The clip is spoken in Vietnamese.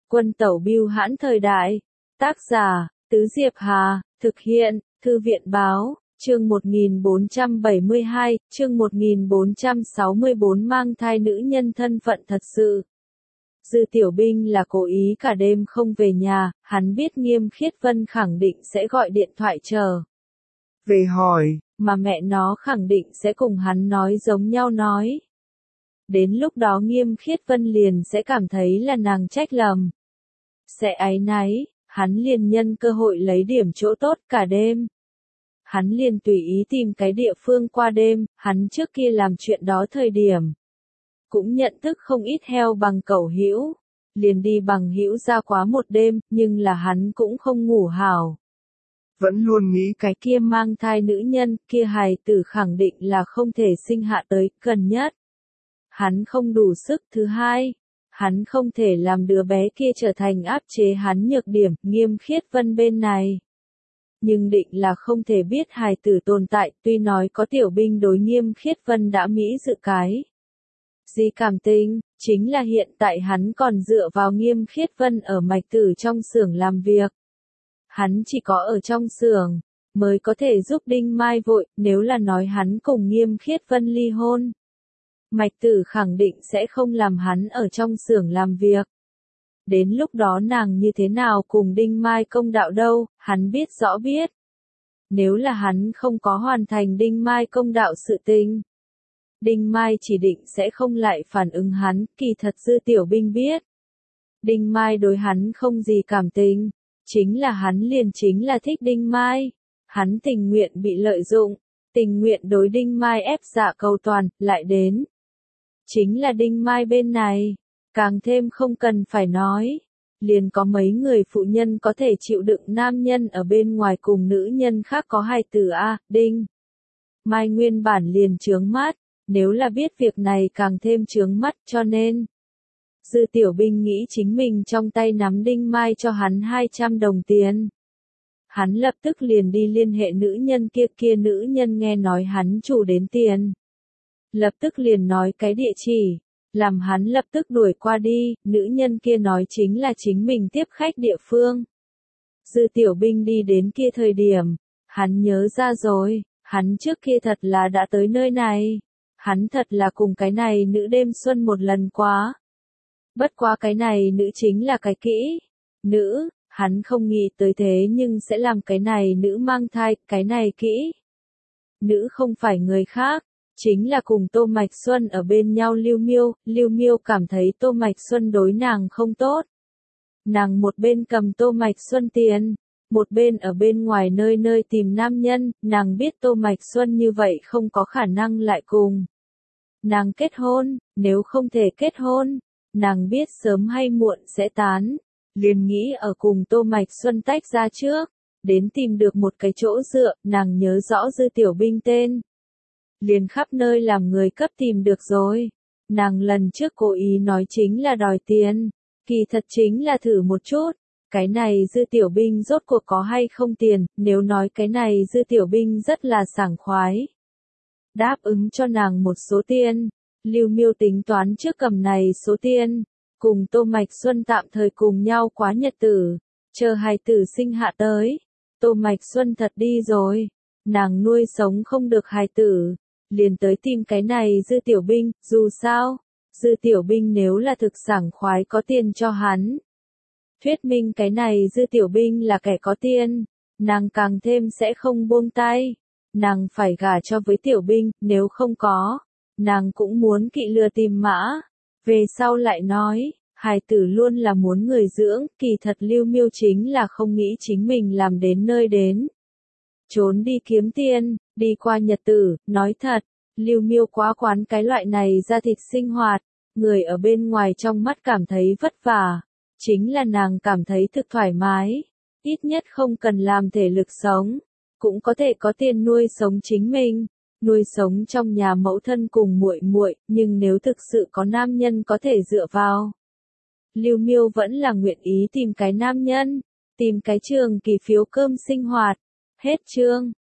Quân tẩu bưu hãn thời đại. Tác giả, Tứ Diệp Hà, thực hiện, Thư viện Báo, chương 1472, chương 1464 mang thai nữ nhân thân phận thật sự. Dư Tiểu Binh là cố ý cả đêm không về nhà, hắn biết Nghiêm Khiết Vân khẳng định sẽ gọi điện thoại chờ về hỏi, mà mẹ nó khẳng định sẽ cùng hắn nói giống nhau nói. Đến lúc đó Nghiêm Khiết Vân liền sẽ cảm thấy là nàng trách lầm. Sẽ áy náy, hắn liền nhân cơ hội lấy điểm chỗ tốt cả đêm. Hắn liền tùy ý tìm cái địa phương qua đêm, hắn trước kia làm chuyện đó thời điểm. Cũng nhận thức không ít heo bằng cẩu hữu, liền đi bằng hữu ra quá một đêm, nhưng là hắn cũng không ngủ hảo. Vẫn luôn nghĩ Cái kia mang thai nữ nhân, kia hài tử khẳng định là không thể sinh hạ tới, gần nhất. Hắn không đủ sức. Thứ hai, hắn không thể làm đứa bé kia trở thành áp chế hắn nhược điểm. Nghiêm Khiết Vân bên này nhưng định là không thể biết hài tử tồn tại, tuy nói có Tiểu Binh đối Nghiêm Khiết Vân đã mỹ dự cái gì cảm tình, chính là hiện tại hắn còn dựa vào Nghiêm Khiết Vân ở mạch tử trong xưởng làm việc. Hắn chỉ có ở trong xưởng mới có thể giúp Đinh Mai vội, nếu là nói hắn cùng Nghiêm Khiết Vân ly hôn, mạch tử khẳng định sẽ không làm hắn ở trong xưởng làm việc. Đến lúc đó nàng như thế nào cùng Đinh Mai công đạo đâu, hắn biết rõ biết. Nếu là hắn không có hoàn thành Đinh Mai công đạo sự tình, Đinh Mai chỉ định sẽ không lại phản ứng hắn. Kỳ thật Dư Tiểu Binh biết Đinh Mai đối hắn không gì cảm tình, chính là hắn liền chính là thích Đinh Mai. Hắn tình nguyện bị lợi dụng, tình nguyện đối Đinh Mai ép dạ cầu toàn, lại đến chính là Đinh Mai bên này, càng thêm không cần phải nói. Liền có mấy người phụ nhân có thể chịu đựng nam nhân ở bên ngoài cùng nữ nhân khác có hài tử a. Đinh Mai nguyên bản liền chướng mắt, nếu là biết việc này càng thêm chướng mắt, cho nên Dư Tiểu Binh nghĩ chính mình trong tay nắm Đinh Mai cho hắn 200 đồng tiền. Hắn lập tức liền đi liên hệ nữ nhân kia, nữ nhân nghe nói hắn chủ đến tiền, lập tức liền nói cái địa chỉ, làm hắn lập tức đuổi qua đi. Nữ nhân kia nói chính là chính mình tiếp khách địa phương. Dư Tiểu Binh đi đến kia thời điểm, hắn nhớ ra rồi, hắn trước kia thật là đã tới nơi này. Hắn thật là cùng cái này nữ đêm xuân một lần quá. Bất quá cái này nữ chính là cái kỹ nữ, hắn không nghĩ tới thế nhưng sẽ làm cái này nữ mang thai. Cái này kỹ nữ không phải người khác, chính là cùng Tô Mạch Xuân ở bên nhau Lưu Miêu. Lưu Miêu cảm thấy Tô Mạch Xuân đối nàng không tốt. Nàng một bên cầm Tô Mạch Xuân tiền, một bên ở bên ngoài nơi nơi tìm nam nhân. Nàng biết Tô Mạch Xuân như vậy không có khả năng lại cùng nàng kết hôn, nếu không thể kết hôn, nàng biết sớm hay muộn sẽ tán. Liền nghĩ ở cùng Tô Mạch Xuân tách ra trước, đến tìm được một cái chỗ dựa. Nàng nhớ rõ Dư Tiểu Binh tên, liền khắp nơi làm người cấp tìm được rồi. Nàng lần trước cố ý nói chính là đòi tiền, kỳ thật chính là thử một chút, cái này Dư Tiểu Binh rốt cuộc có hay không tiền. Nếu nói cái này Dư Tiểu Binh rất là sảng khoái, đáp ứng cho nàng một số tiền. Lưu Miêu tính toán trước cầm này số tiền, cùng Tô Mạch Xuân tạm thời cùng nhau quá nhật tử, chờ hài tử sinh hạ tới, Tô Mạch Xuân thật đi rồi, nàng nuôi sống không được hài tử, liền tới tìm cái này Dư Tiểu Binh. Dù sao, Dư Tiểu Binh nếu là thực sảng khoái có tiền cho hắn, thuyết minh cái này Dư Tiểu Binh là kẻ có tiền, nàng càng thêm sẽ không buông tay. Nàng phải gả cho với Tiểu Binh, nếu không có, nàng cũng muốn kỵ lừa tìm mã. Về sau lại nói, hài tử luôn là muốn người dưỡng. Kỳ thật Lưu Miêu chính là không nghĩ chính mình làm đến nơi đến trốn đi kiếm tiền, đi qua nhật tử. Nói thật, Lưu Miêu quá quán cái loại này ra thịt sinh hoạt, người ở bên ngoài trong mắt cảm thấy vất vả, chính là nàng cảm thấy thực thoải mái, ít nhất không cần làm thể lực sống, cũng có thể có tiền nuôi sống chính mình, nuôi sống trong nhà mẫu thân cùng muội muội. Nhưng nếu thực sự có nam nhân có thể dựa vào, Lưu Miêu vẫn là nguyện ý tìm cái nam nhân, tìm cái trường kỳ phiếu cơm sinh hoạt. Hết chương.